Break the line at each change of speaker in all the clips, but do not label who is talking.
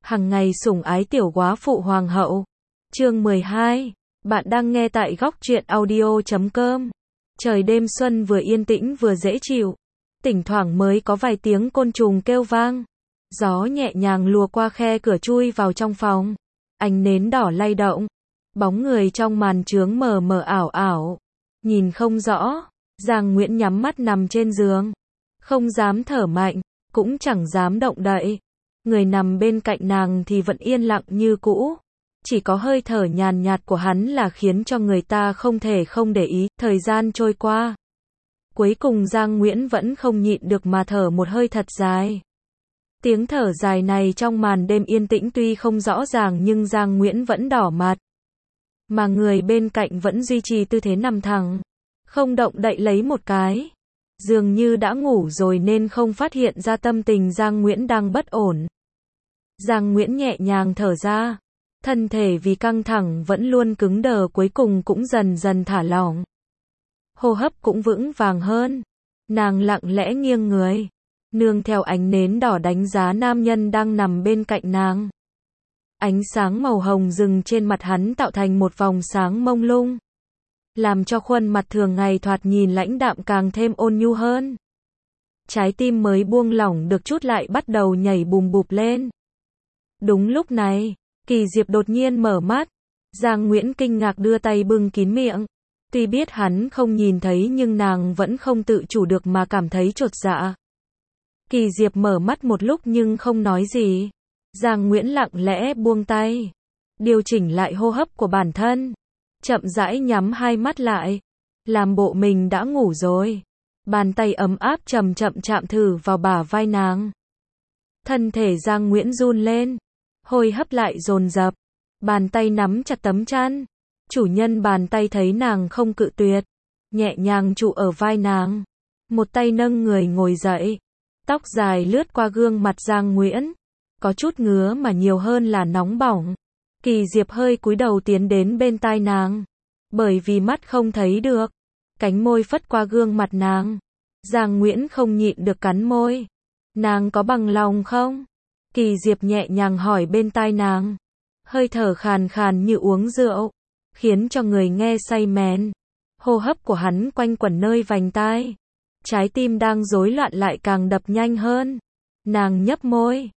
hằng ngày sủng ái tiểu góa phụ hoàng hậu. Chương 12. Bạn đang nghe tại góc truyện audio.com. Trời đêm xuân vừa yên tĩnh vừa dễ chịu. Thỉnh thoảng mới có vài tiếng côn trùng kêu vang. Gió nhẹ nhàng lùa qua khe cửa chui vào trong phòng. Ánh nến đỏ lay động. Bóng người trong màn chướng mờ mờ ảo ảo. Nhìn không rõ. Giang Nguyễn nhắm mắt nằm trên giường. Không dám thở mạnh, cũng chẳng dám động đậy. Người nằm bên cạnh nàng thì vẫn yên lặng như cũ. Chỉ có hơi thở nhàn nhạt của hắn là khiến cho người ta không thể không để ý. Thời gian trôi qua. Cuối cùng Giang Nguyễn vẫn không nhịn được mà thở một hơi thật dài. Tiếng thở dài này trong màn đêm yên tĩnh tuy không rõ ràng nhưng Giang Nguyễn vẫn đỏ mặt. Mà người bên cạnh vẫn duy trì tư thế nằm thẳng. Không động đậy lấy một cái. Dường như đã ngủ rồi nên không phát hiện ra tâm tình Giang Nguyễn đang bất ổn. Giang Nguyễn nhẹ nhàng thở ra. Thân thể vì căng thẳng vẫn luôn cứng đờ cuối cùng cũng dần dần thả lỏng. Hô hấp cũng vững vàng hơn. Nàng lặng lẽ nghiêng người. Nương theo ánh nến đỏ đánh giá nam nhân đang nằm bên cạnh nàng. Ánh sáng màu hồng rừng trên mặt hắn tạo thành một vòng sáng mông lung. Làm cho khuôn mặt thường ngày thoạt nhìn lãnh đạm càng thêm ôn nhu hơn. Trái tim mới buông lỏng được chút lại bắt đầu nhảy bùm bụp lên. Đúng lúc này, Kỳ Diệp đột nhiên mở mắt. Giang Nguyễn kinh ngạc đưa tay bưng kín miệng. Tuy biết hắn không nhìn thấy nhưng nàng vẫn không tự chủ được mà cảm thấy chột dạ. Kỳ Diệp mở mắt một lúc nhưng không nói gì. Giang Nguyễn lặng lẽ buông tay. Điều chỉnh lại hô hấp của bản thân. Chậm rãi nhắm hai mắt lại. Làm bộ mình đã ngủ rồi. Bàn tay ấm áp chậm chậm chạm thử vào bả vai nàng. Thân thể Giang Nguyễn run lên. Hô hấp lại dồn dập. Bàn tay nắm chặt tấm chăn. Chủ nhân bàn tay thấy nàng không cự tuyệt. Nhẹ nhàng trụ ở vai nàng. Một tay nâng người ngồi dậy. Tóc dài lướt qua gương mặt Giang Nguyễn. Có chút ngứa mà nhiều hơn là nóng bỏng. Kỳ Diệp hơi cúi đầu tiến đến bên tai nàng. Bởi vì mắt không thấy được. Cánh môi phất qua gương mặt nàng. Giang Nguyễn không nhịn được cắn môi. Nàng có bằng lòng không? Kỳ Diệp nhẹ nhàng hỏi bên tai nàng. Hơi thở khàn khàn như uống rượu. Khiến cho người nghe say mèn. Hô hấp của hắn quanh quẩn nơi vành tai. Trái tim đang rối loạn lại càng đập nhanh hơn. Nàng nhấp môi.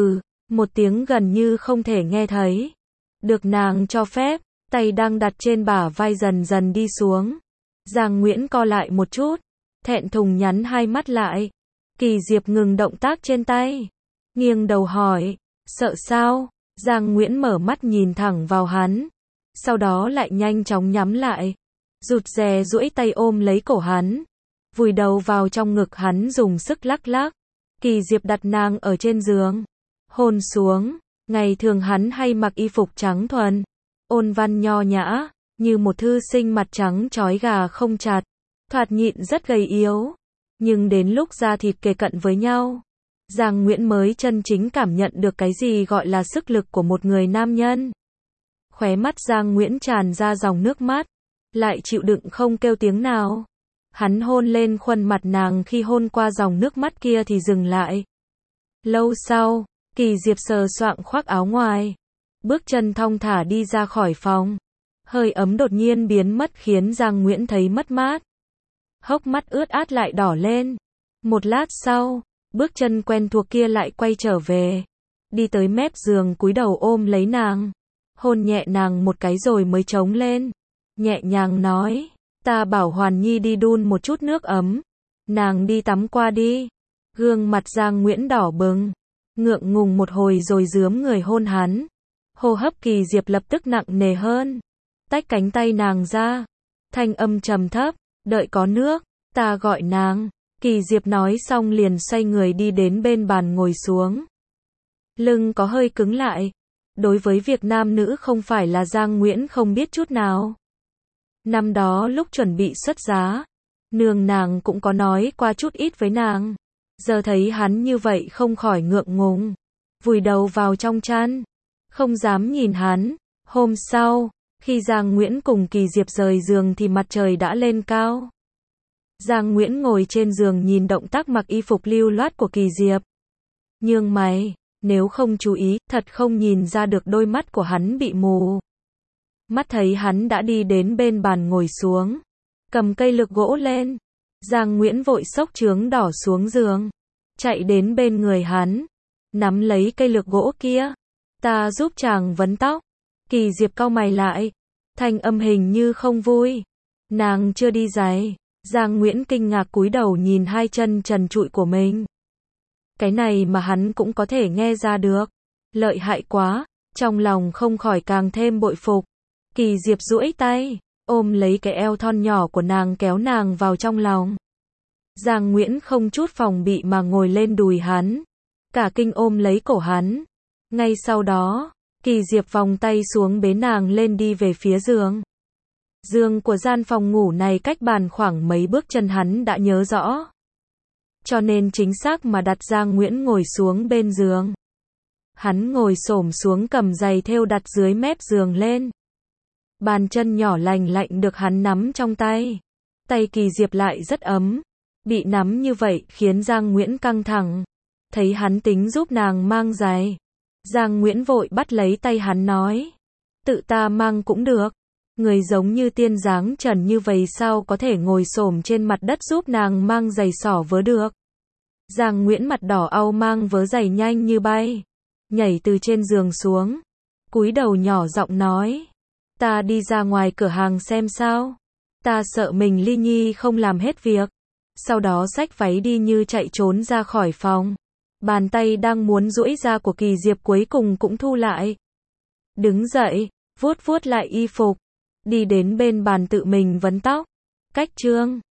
Một tiếng gần như không thể nghe thấy. Được nàng cho phép, tay đang đặt trên bả vai dần dần đi xuống. Giang Nguyễn co lại một chút, thẹn thùng nhắn hai mắt lại. Kỳ Diệp ngừng động tác trên tay, nghiêng đầu hỏi, sợ sao? Giang Nguyễn mở mắt nhìn thẳng vào hắn, sau đó lại nhanh chóng nhắm lại, rụt rè duỗi tay ôm lấy cổ hắn, vùi đầu vào trong ngực hắn dùng sức lắc lắc. Kỳ Diệp đặt nàng ở trên giường, hôn xuống. Ngày thường hắn hay mặc y phục trắng thuần, ôn văn nho nhã, như một thư sinh mặt trắng trói gà không chặt, thoạt nhịn rất gầy yếu. Nhưng đến lúc da thịt kề cận với nhau, Giang Nguyễn mới chân chính cảm nhận được cái gì gọi là sức lực của một người nam nhân. Khóe mắt Giang Nguyễn tràn ra dòng nước mắt, lại chịu đựng không kêu tiếng nào. Hắn hôn lên khuôn mặt nàng khi hôn qua dòng nước mắt kia thì dừng lại. Lâu sau, Kỳ Diệp sờ soạng khoác áo ngoài, bước chân thong thả đi ra khỏi phòng. Hơi ấm đột nhiên biến mất khiến Giang Nguyễn thấy mất mát. Hốc mắt ướt át lại đỏ lên. Một lát sau, bước chân quen thuộc kia lại quay trở về. Đi tới mép giường cúi đầu ôm lấy nàng. Hôn nhẹ nàng một cái rồi mới trống lên. Nhẹ nhàng nói, ta bảo Hoàn Nhi đi đun một chút nước ấm. Nàng đi tắm qua đi. Gương mặt Giang Nguyễn đỏ bừng. Ngượng ngùng một hồi rồi rướm người hôn hắn. Hô hấp Kỳ Diệp lập tức nặng nề hơn. Tách cánh tay nàng ra. Thanh âm trầm thấp, đợi có nước, ta gọi nàng. Kỳ Diệp nói xong liền xoay người đi đến bên bàn ngồi xuống. Lưng có hơi cứng lại. Đối với việc nam nữ không phải là Giang Nguyễn không biết chút nào. Năm đó lúc chuẩn bị xuất giá, nương nàng cũng có nói qua chút ít với nàng. Giờ thấy hắn như vậy không khỏi ngượng ngùng, vùi đầu vào trong chăn, không dám nhìn hắn. Hôm sau, khi Giang Nguyễn cùng Kỳ Diệp rời giường thì mặt trời đã lên cao. Giang Nguyễn ngồi trên giường nhìn động tác mặc y phục lưu loát của Kỳ Diệp. Nhướng mày, Nếu không chú ý, thật không nhìn ra được đôi mắt của hắn bị mù. Mắt thấy hắn đã đi đến bên bàn ngồi xuống, cầm cây lược gỗ lên. Giang Nguyễn vội xốc chướng đỏ xuống giường, chạy đến bên người hắn, nắm lấy cây lược gỗ kia. Ta giúp chàng vấn tóc. Kỳ Diệp cau mày lại, thanh âm hình như không vui. Nàng chưa đi giày. Giang Nguyễn kinh ngạc cúi đầu nhìn hai chân trần trụi của mình. Cái này mà hắn cũng có thể nghe ra được. Lợi hại quá, trong lòng không khỏi càng thêm bội phục. Kỳ Diệp duỗi tay, ôm lấy cái eo thon nhỏ của nàng kéo nàng vào trong lòng. Giang Nguyễn không chút phòng bị mà ngồi lên đùi hắn, cả kinh ôm lấy cổ hắn. Ngay sau đó, Kỳ Diệp vòng tay xuống bế nàng lên đi về phía giường. Giường của gian phòng ngủ này cách bàn khoảng mấy bước chân hắn đã nhớ rõ. Cho nên chính xác mà đặt Giang Nguyễn ngồi xuống bên giường. Hắn ngồi xổm xuống cầm giày thêu đặt dưới mép giường lên. Bàn chân nhỏ lành lạnh được hắn nắm trong tay. Tay Kỳ Diệp lại rất ấm. Bị nắm như vậy khiến Giang Nguyễn căng thẳng. Thấy hắn tính giúp nàng mang giày, Giang Nguyễn vội bắt lấy tay hắn nói. Tự ta mang cũng được. Người giống như tiên dáng trần như vậy sao có thể ngồi xổm trên mặt đất giúp nàng mang giày xỏ vớ được. Giang Nguyễn mặt đỏ au mang vớ giày nhanh như bay. Nhảy từ trên giường xuống. Cúi đầu nhỏ giọng nói. Ta đi ra ngoài cửa hàng xem sao. Ta sợ mình Ly Nhi không làm hết việc. Sau đó xách váy đi như chạy trốn ra khỏi phòng. Bàn tay đang muốn duỗi ra của Kỳ Diệp cuối cùng cũng thu lại. Đứng dậy, vuốt vuốt lại y phục. Đi đến bên bàn tự mình vấn tóc. Cách chương